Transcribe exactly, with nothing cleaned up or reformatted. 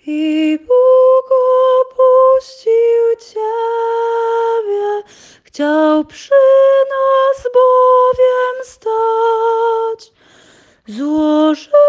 I Bóg opuścił Ciebie, chciał przy nas bowiem stać. Złożył